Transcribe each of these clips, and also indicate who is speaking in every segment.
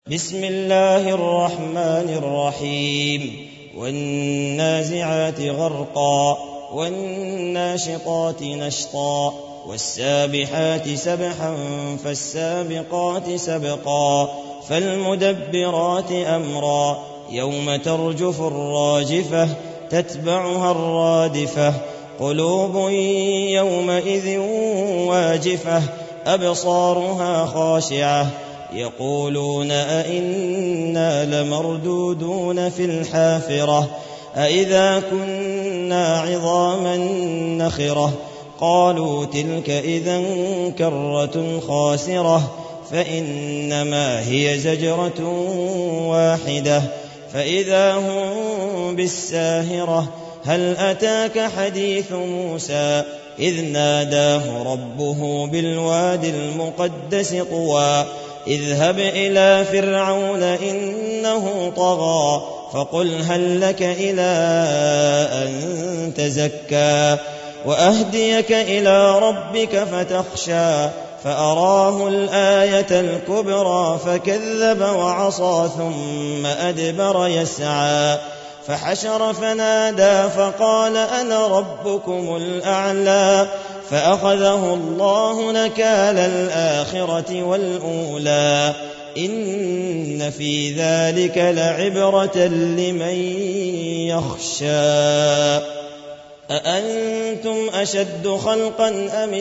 Speaker 1: بسم الله الرحمن الرحيم والنازعات غرقا والناشطات نشطا والسابحات سبحا فالسابقات سبقا فالمدبرات أمرا يوم ترجف الراجفة تتبعها الرادفة قلوب يومئذ واجفة أبصارها خاشعة يقولون أئنا لمردودون في الحافرة أئذا كنا عظاما نخرة قالوا تلك إذا كرة خاسرة فإنما هي زجرة واحدة فإذا هم بالساهرة هل أتاك حديث موسى إذ ناداه ربه بالواد المقدس طوى اذهب إلى فرعون إنه طغى فقل هل لك إلى أن تزكى وأهديك إلى ربك فتخشى فأراه الآية الكبرى فكذب وعصى ثم أدبر يسعى فحشر فنادى فقال أنا ربكم الأعلى فأخذه الله نكال الآخرة والأولى إن في ذلك لعبرة لمن يخشى أأنتم أشد خلقا أم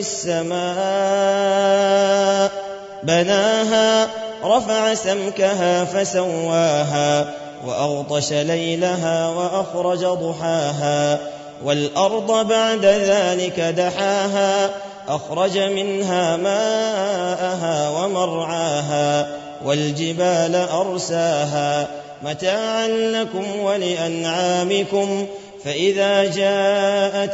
Speaker 1: السماء بناها رفع سمكها فسواها وأغطش ليلها وأخرج ضحاها والأرض بعد ذلك دحاها أخرج منها ماءها ومرعاها والجبال أرساها متاعا لكم ولأنعامكم فإذا جاءت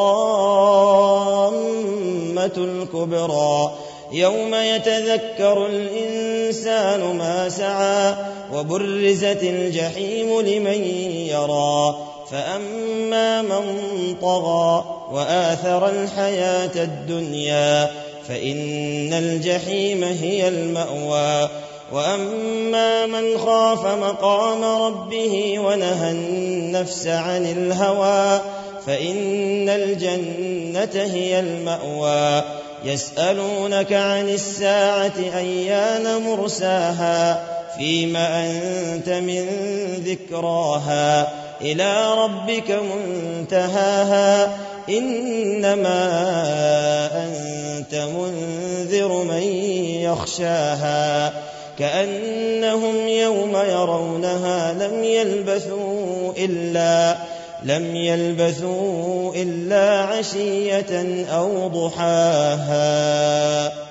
Speaker 1: الطامة الكبرى يوم يتذكر الإنسان ما سعى وبرزت الجحيم لمن يرى فأما من طغى وآثر الحياة الدنيا فإن الجحيم هي المأوى وأما من خاف مقام ربه ونهى النفس عن الهوى فإن الجنة هي المأوى يسألونك عن الساعة أيان مرساها فيم أنت من ذكراها إلى ربك منتهاها إنما أنت منذر من يخشاها كأنهم يوم يرونها لم يلبثوا إلا عشية أو ضحاها.